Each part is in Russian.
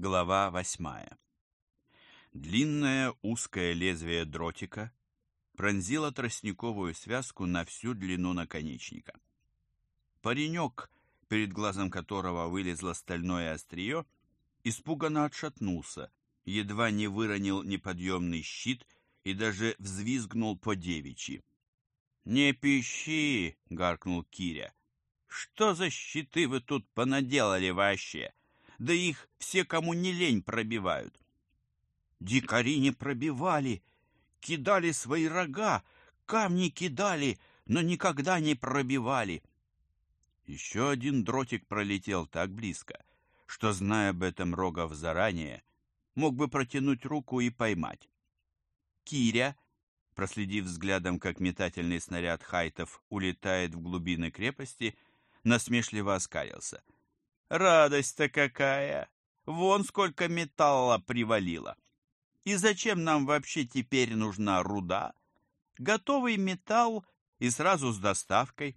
Глава 8. Длинное узкое лезвие дротика пронзило тростниковую связку на всю длину наконечника. Паренек, перед глазом которого вылезло стальное острие, испуганно отшатнулся, едва не выронил неподъемный щит и даже взвизгнул по-девичьи. «Не пищи!» — гаркнул Киря. «Что за щиты вы тут понаделали вообще? Да их все, кому не лень, пробивают». «Дикари не пробивали, кидали свои рога, камни кидали, но никогда не пробивали». Еще один дротик пролетел так близко, что, зная об этом Рогов заранее, мог бы протянуть руку и поймать. Киря, проследив взглядом, как метательный снаряд хайтов улетает в глубины крепости, насмешливо оскалился. «Радость-то какая! Вон сколько металла привалило! И зачем нам вообще теперь нужна руда? Готовый металл и сразу с доставкой».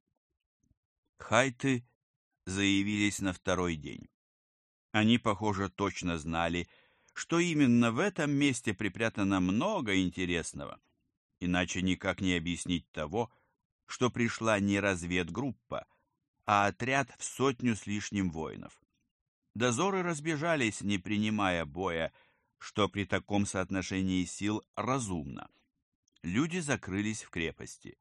Хайты заявились на второй день. Они, похоже, точно знали, что именно в этом месте припрятано много интересного. Иначе никак не объяснить того, что пришла не разведгруппа, а отряд в 100 с лишним воинов. Дозоры разбежались, не принимая боя, что при таком соотношении сил разумно. Люди закрылись в крепости.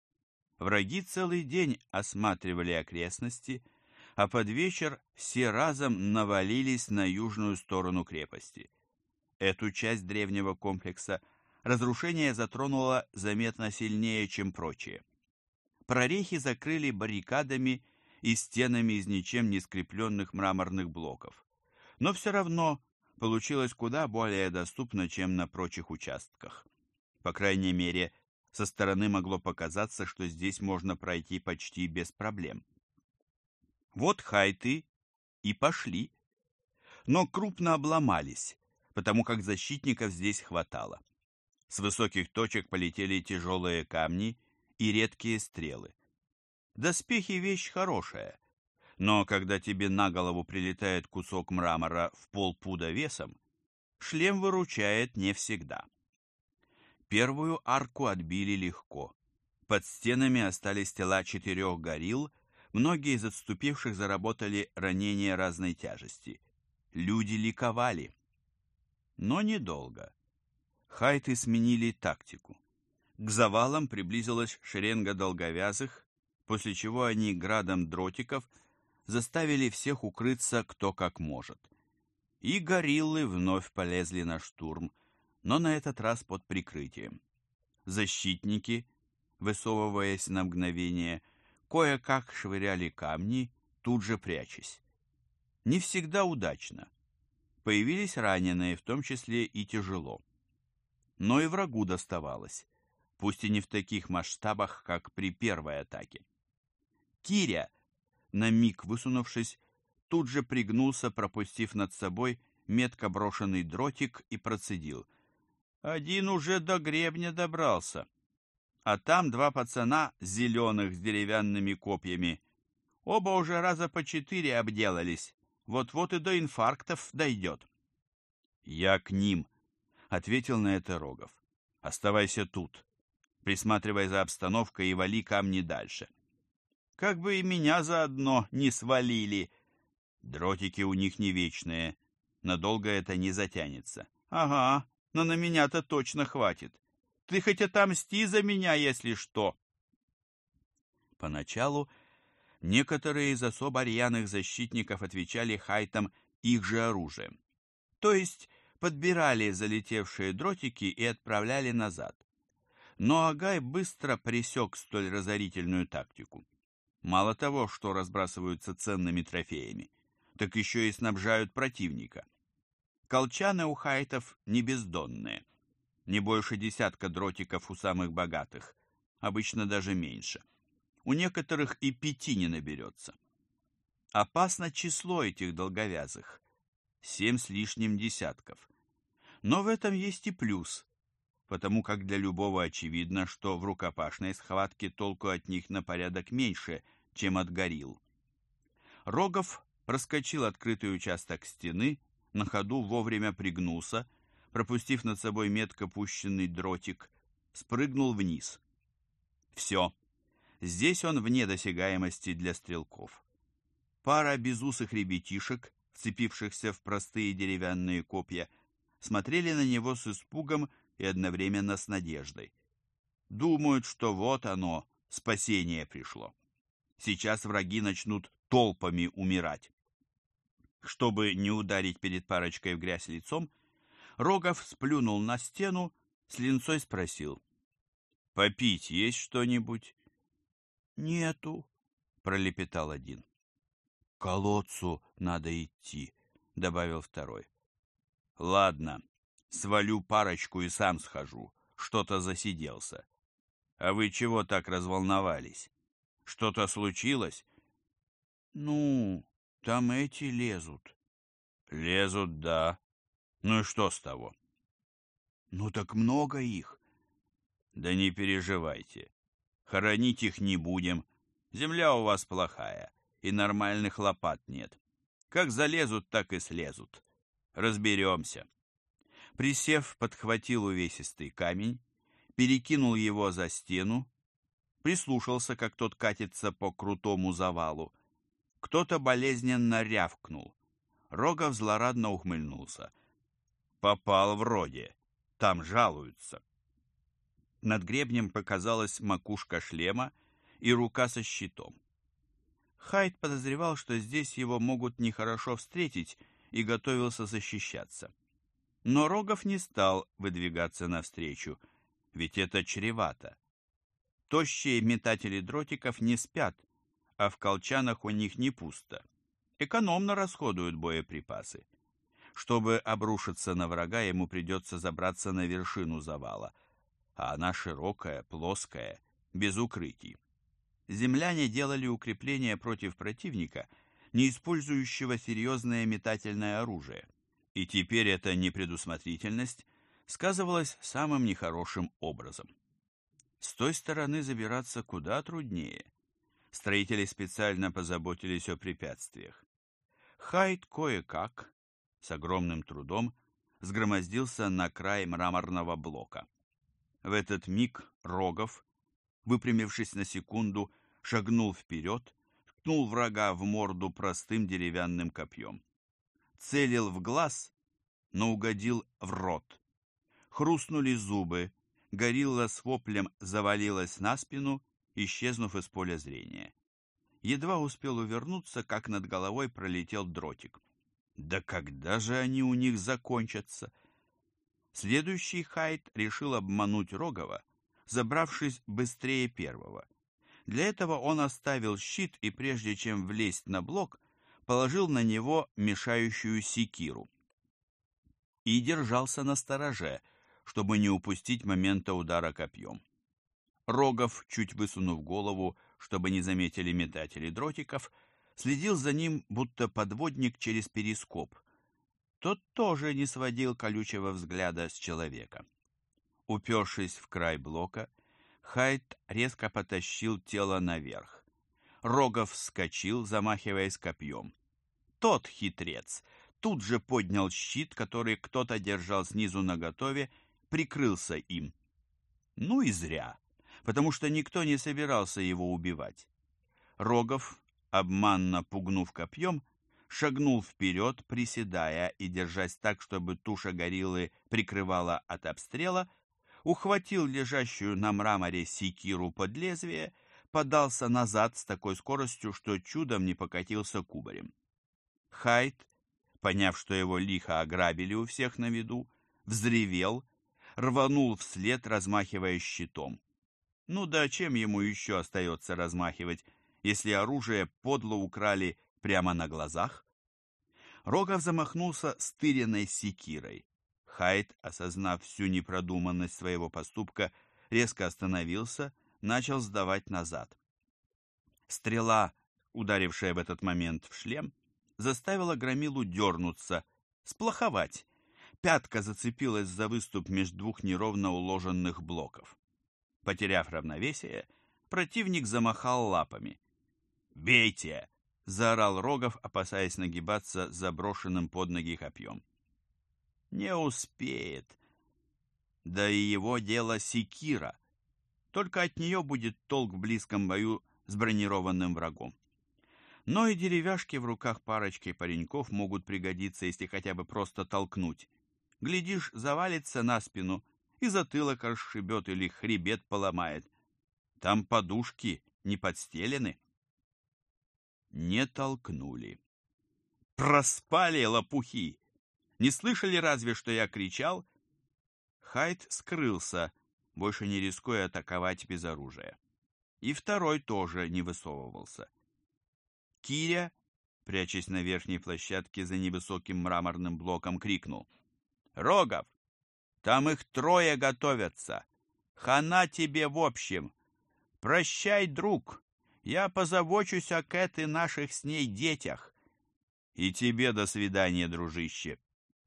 Враги целый день осматривали окрестности, а под вечер все разом навалились на южную сторону крепости. Эту часть древнего комплекса разрушение затронуло заметно сильнее, чем прочие. Прорехи закрыли баррикадами и стенами из ничем не скрепленных мраморных блоков. Но все равно получилось куда более доступно, чем на прочих участках. По крайней мере, со стороны могло показаться, что здесь можно пройти почти без проблем. Вот хайты и пошли, но крупно обломались, потому как защитников здесь хватало. С высоких точек полетели тяжелые камни и редкие стрелы. Доспехи — вещь хорошая, но когда тебе на голову прилетает кусок мрамора в полпуда весом, шлем выручает не всегда. Первую арку отбили легко. Под стенами остались тела 4 горилл, многие из отступивших заработали ранения разной тяжести. Люди ликовали. Но недолго. Хайты сменили тактику. К завалам приблизилась шеренга долговязых, после чего они градом дротиков заставили всех укрыться кто как может. И гориллы вновь полезли на штурм, но на этот раз под прикрытием. Защитники, высовываясь на мгновение, кое-как швыряли камни, тут же прячась. Не всегда удачно. Появились раненые, в том числе и тяжело. Но и врагу доставалось, пусть и не в таких масштабах, как при первой атаке. Киря, на миг высунувшись, тут же пригнулся, пропустив над собой метко брошенный дротик, и процедил: «Один уже до гребня добрался, а там 2 пацана зеленых с деревянными копьями. Оба уже раза по 4 обделались, вот-вот и до инфарктов дойдет». «Я к ним», — ответил на это Рогов. «Оставайся тут, присматривай за обстановкой и вали камни дальше». «Как бы и меня заодно не свалили». «Дротики у них не вечные, надолго это не затянется». «Ага, но на меня-то точно хватит. Ты хоть отомсти за меня, если что». Поначалу некоторые из особо рьяных защитников отвечали хайтам их же оружием. То есть подбирали залетевшие дротики и отправляли назад. Но Агай быстро пресек столь разорительную тактику. Мало того, что разбрасываются ценными трофеями, так еще и снабжают противника. Колчаны у хайтов не бездонные. Не больше 10 дротиков у самых богатых, обычно даже меньше. У некоторых и 5 не наберется. Опасно число этих долговязых. 7 с лишним десятков. Но в этом есть и плюс, потому как для любого очевидно, что в рукопашной схватке толку от них на порядок меньше, чем от горилл. Рогов проскочил открытый участок стены, на ходу вовремя пригнулся, пропустив над собой метко пущенный дротик, спрыгнул вниз. Все. Здесь он вне досягаемости для стрелков. Пара безусых ребятишек, вцепившихся в простые деревянные копья, смотрели на него с испугом и одновременно с надеждой. Думают, что вот оно, спасение пришло. Сейчас враги начнут толпами умирать. Чтобы не ударить перед парочкой в грязь лицом, Рогов сплюнул на стену, с линцой спросил: «Попить есть что-нибудь?» «Нету», — пролепетал один. «К колодцу надо идти», — добавил второй. «Ладно, свалю парочку и сам схожу, что-то засиделся. А вы чего так разволновались? Что-то случилось?» «Ну, там эти лезут». «Лезут, да. Ну и что с того?» «Ну так много их». «Да не переживайте. Хоронить их не будем. Земля у вас плохая, и нормальных лопат нет. Как залезут, так и слезут. Разберемся». Присев, подхватил увесистый камень, перекинул его за стену, прислушался, как тот катится по крутому завалу. Кто-то болезненно рявкнул. Рогов злорадно ухмыльнулся. «Попал вроде. Там жалуются». Над гребнем показалась макушка шлема и рука со щитом. Хайд подозревал, что здесь его могут нехорошо встретить, и готовился защищаться. Но Рогов не стал выдвигаться навстречу, ведь это чревато. Тощие метатели дротиков не спят, а в колчанах у них не пусто. Экономно расходуют боеприпасы. Чтобы обрушиться на врага, ему придется забраться на вершину завала, а она широкая, плоская, без укрытий. Земляне делали укрепления против противника, не использующего серьезное метательное оружие, и теперь эта непредусмотрительность сказывалась самым нехорошим образом. С той стороны забираться куда труднее. Строители специально позаботились о препятствиях. Хайд кое-как, с огромным трудом, сгромоздился на край мраморного блока. В этот миг Рогов, выпрямившись на секунду, шагнул вперед, ткнул врага в морду простым деревянным копьем. Целил в глаз, но угодил в рот. Хрустнули зубы, горилла с воплем завалилась на спину, исчезнув из поля зрения. Едва успел увернуться, как над головой пролетел дротик. Да когда же они у них закончатся? Следующий Хайд решил обмануть Рогова, забравшись быстрее первого. Для этого он оставил щит и, прежде чем влезть на блок, положил на него мешающую секиру. И держался настороже, чтобы не упустить момента удара копьем. Рогов, чуть высунув голову, чтобы не заметили метатели дротиков, следил за ним, будто подводник через перископ. Тот тоже не сводил колючего взгляда с человека. Упершись в край блока, Хайд резко потащил тело наверх. Рогов вскочил, замахиваясь копьем. Тот хитрец тут же поднял щит, который кто-то держал снизу наготове, прикрылся им. Ну и зря, потому что никто не собирался его убивать. Рогов, обманно пугнув копьем, шагнул вперед, приседая и держась так, чтобы туша гориллы прикрывала от обстрела, ухватил лежащую на мраморе секиру под лезвие, подался назад с такой скоростью, что чудом не покатился кубарем. Хайд, поняв, что его лихо ограбили у всех на виду, взревел, рванул вслед, размахивая щитом. Ну да чем ему еще остается размахивать, если оружие подло украли прямо на глазах? Рогов замахнулся стыренной секирой. Хайд, осознав всю непродуманность своего поступка, резко остановился, начал сдавать назад. Стрела, ударившая в этот момент в шлем, заставила громилу дернуться, сплоховать. Пятка зацепилась за выступ между двух неровно уложенных блоков. Потеряв равновесие, противник замахал лапами. «Бейте! заорал Рогов, опасаясь нагибаться с заброшенным под ноги копьем. Не успеет. Да и его дело секира. Только от нее будет толк в близком бою с бронированным врагом. Но и деревяшки в руках парочки пареньков могут пригодиться, если хотя бы просто толкнуть. Глядишь, завалится на спину и затылок расшибет или хребет поломает. Там подушки не подстелены. Не толкнули. Проспали лопухи. Не слышали разве, что я кричал? Хайд скрылся, больше не рискуя атаковать без оружия. И второй тоже не высовывался. Киря, прячась на верхней площадке за невысоким мраморным блоком, крикнул: «Рогов, там их 3 готовятся! Хана тебе в общем! Прощай, друг! Я позабочусь о Кэт и наших с ней детях! И тебе до свидания, дружище!»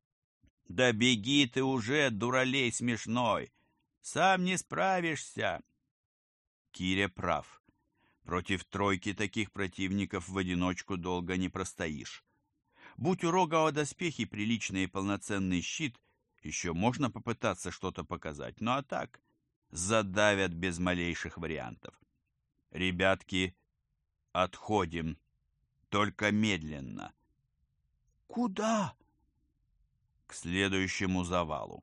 «Да беги ты уже, дуралей смешной! Сам не справишься!» Киря прав. Против 3 таких противников в одиночку долго не простоишь. Будь у Рогова доспехи приличный и полноценный щит, еще можно попытаться что-то показать, ну а так задавят без малейших вариантов. «Ребятки, отходим, только медленно». «Куда?» «К следующему завалу».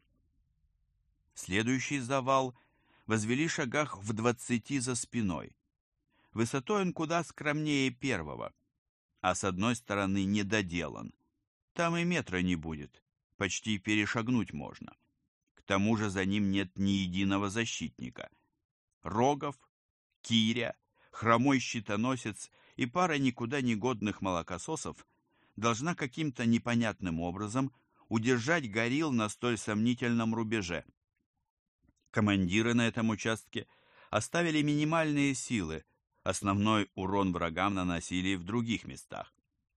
Следующий завал возвели шагах в 20 за спиной. Высотой он куда скромнее первого, а с одной стороны недоделан. Там и метра не будет, почти перешагнуть можно. К тому же за ним нет ни единого защитника. Рогов, Киря, хромой щитоносец и пара никуда не годных молокососов должна каким-то непонятным образом удержать горилл на столь сомнительном рубеже. Командиры на этом участке оставили минимальные силы, основной урон врагам наносили в других местах.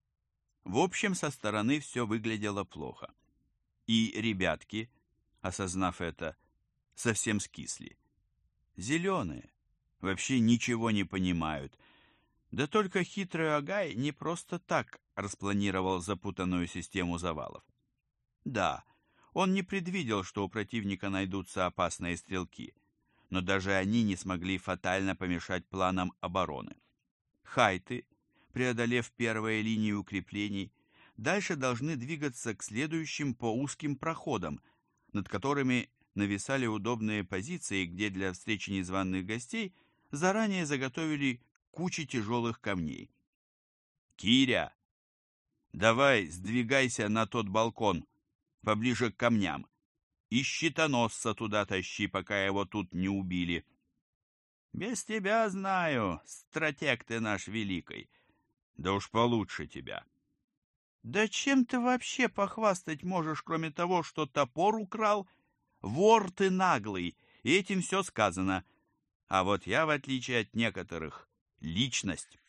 В общем, со стороны все выглядело плохо. И ребятки, осознав это, совсем скисли. Зеленые, вообще ничего не понимают. Да только хитрый Агай не просто так распланировал запутанную систему завалов. Да, он не предвидел, что у противника найдутся опасные стрелки, но даже они не смогли фатально помешать планам обороны. Хайты, преодолев первые линии укреплений, дальше должны двигаться к следующим по узким проходам, над которыми нависали удобные позиции, где для встречи незваных гостей заранее заготовили кучи тяжелых камней. «Киря, давай сдвигайся на тот балкон, поближе к камням, и щитоносца туда тащи, пока его тут не убили». «Без тебя знаю, стратег ты наш великий». «Да уж получше тебя». «Да чем ты вообще похвастать можешь, кроме того, что топор украл? Вор ты наглый, и этим все сказано. А вот я, в отличие от некоторых, личность».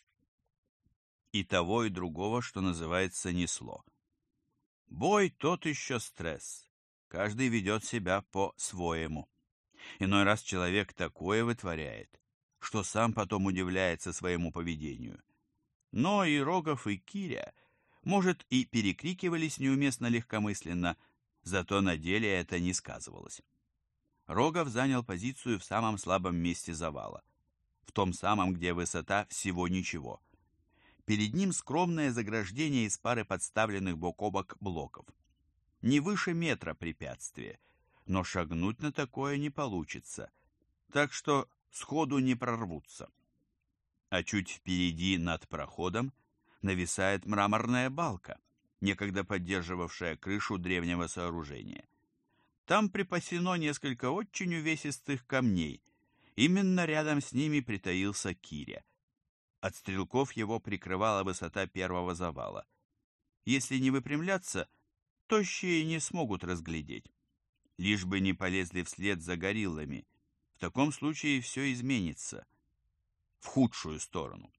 И того, и другого, что называется, несло. Бой тот еще стресс. Каждый ведет себя по-своему. Иной раз человек такое вытворяет, что сам потом удивляется своему поведению. Но и Рогов, и Киря, может, и перекрикивались неуместно легкомысленно, зато на деле это не сказывалось. Рогов занял позицию в самом слабом месте завала, в том самом, где высота всего ничего. Перед ним скромное заграждение из пары подставленных бок о бок блоков. Не выше метра препятствие, но шагнуть на такое не получится, так что сходу не прорвутся. А чуть впереди над проходом нависает мраморная балка, некогда поддерживавшая крышу древнего сооружения. Там припасено несколько очень увесистых камней. Именно рядом с ними притаился Киря. От стрелков его прикрывала высота первого завала. Если не выпрямляться, тощие не смогут разглядеть. Лишь бы не полезли вслед за гориллами. В таком случае все изменится. В худшую сторону.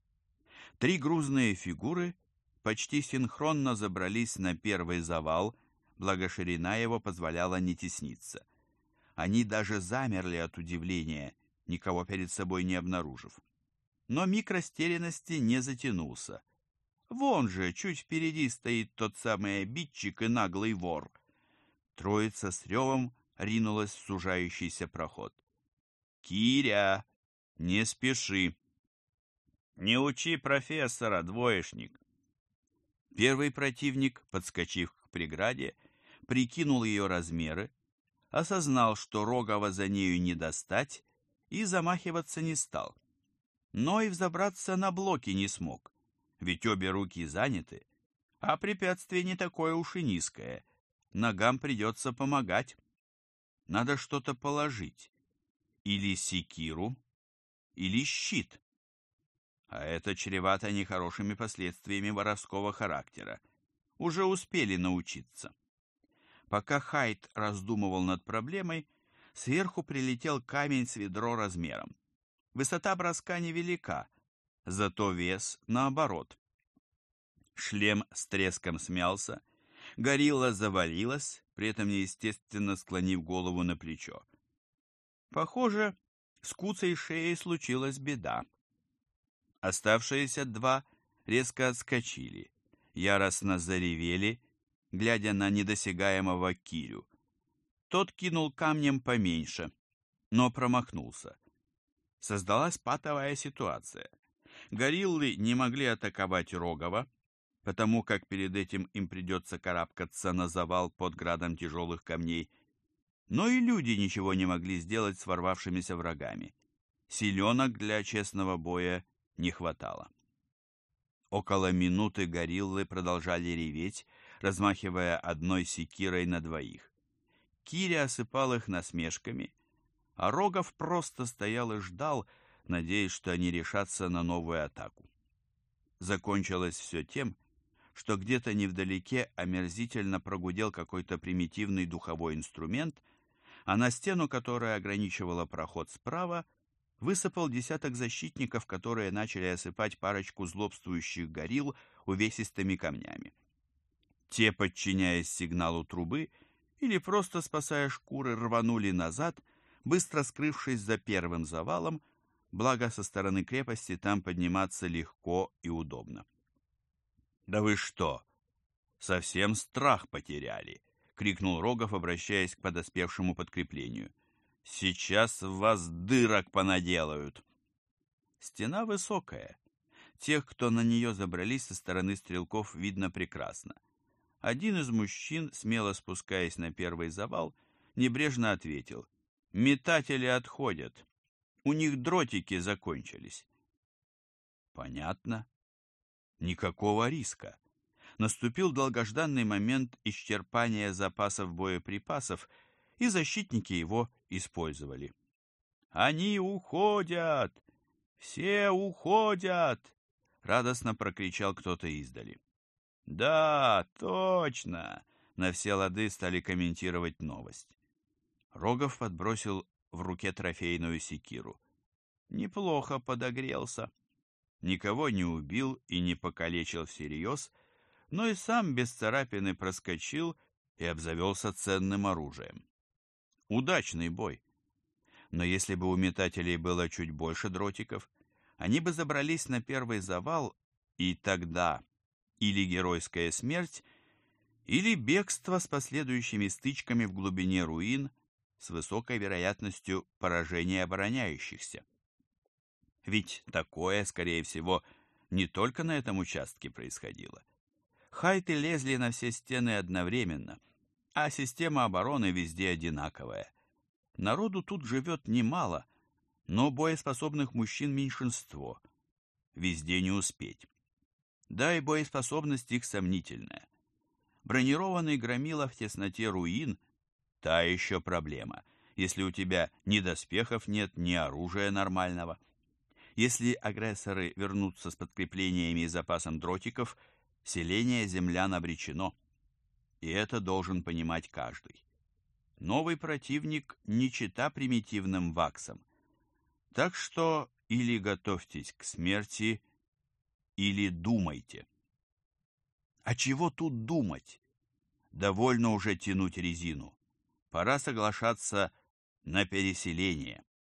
3 грузные фигуры почти синхронно забрались на первый завал, благо ширина его позволяла не тесниться. Они даже замерли от удивления, никого перед собой не обнаружив. Но миг растерянности не затянулся. Вон же, чуть впереди стоит тот самый обидчик и наглый вор. Троица с ревом ринулась в сужающийся проход. «Киря, не спеши!» «Не учи профессора, двоечник!» Первый противник, подскочив к преграде, прикинул ее размеры, осознал, что Рогова за нею не достать, и замахиваться не стал. Но и взобраться на блоки не смог, ведь обе руки заняты, а препятствие не такое уж и низкое, ногам придется помогать. Надо что-то положить, или секиру, или щит. А это чревато нехорошими последствиями воровского характера. Уже успели научиться. Пока Хайд раздумывал над проблемой, сверху прилетел камень с ведро размером. Высота броска невелика, зато вес наоборот. Шлем с треском смялся, горилла завалилась, при этом неестественно склонив голову на плечо. Похоже, с куцей шеей случилась беда. Оставшиеся два резко отскочили, яростно заревели, глядя на недосягаемого Кирю. Тот кинул камнем поменьше, но промахнулся. Создалась патовая ситуация. Гориллы не могли атаковать Рогова, потому как перед этим им придется карабкаться на завал под градом тяжелых камней, но и люди ничего не могли сделать с ворвавшимися врагами. Силенок для честного боя не хватало. Около минуты гориллы продолжали реветь, размахивая одной секирой на двоих. Киря осыпал их насмешками, а Рогов просто стоял и ждал, надеясь, что они решатся на новую атаку. Закончилось все тем, что где-то невдалеке омерзительно прогудел какой-то примитивный духовой инструмент, а на стену, которая ограничивала проход справа, высыпал десяток защитников, которые начали осыпать парочку злобствующих горилл увесистыми камнями. Те, подчиняясь сигналу трубы или просто спасая шкуры, рванули назад, быстро скрывшись за первым завалом, благо со стороны крепости там подниматься легко и удобно. «Да вы что, совсем страх потеряли!» — крикнул Рогов, обращаясь к подоспевшему подкреплению. «Сейчас в вас дырок понаделают!» Стена высокая. Тех, кто на нее забрались со стороны стрелков, видно прекрасно. Один из мужчин, смело спускаясь на первый завал, небрежно ответил: «Метатели отходят. У них дротики закончились». Понятно. Никакого риска. Наступил долгожданный момент исчерпания запасов боеприпасов, и защитники его использовали. «Они уходят! Все уходят!» — радостно прокричал кто-то издали. «Да, точно!» — на все лады стали комментировать новость. Рогов подбросил в руке трофейную секиру. Неплохо подогрелся. Никого не убил и не покалечил всерьез, но и сам без царапины проскочил и обзавелся ценным оружием. Удачный бой. Но если бы у метателей было чуть больше дротиков, они бы забрались на первый завал, и тогда или геройская смерть, или бегство с последующими стычками в глубине руин с высокой вероятностью поражения обороняющихся. Ведь такое, скорее всего, не только на этом участке происходило. Хайты лезли на все стены одновременно, а система обороны везде одинаковая. Народу тут живет немало, но боеспособных мужчин меньшинство. Везде не успеть. Да и боеспособность их сомнительная. Бронированный громила в тесноте руин – та еще проблема, если у тебя ни доспехов нет, ни оружия нормального. Если агрессоры вернутся с подкреплениями и запасом дротиков, селение землян обречено. И это должен понимать каждый. Новый противник не чета примитивным ваксам. Так что или готовьтесь к смерти, или думайте. А чего тут думать? Довольно уже тянуть резину. Пора соглашаться на переселение.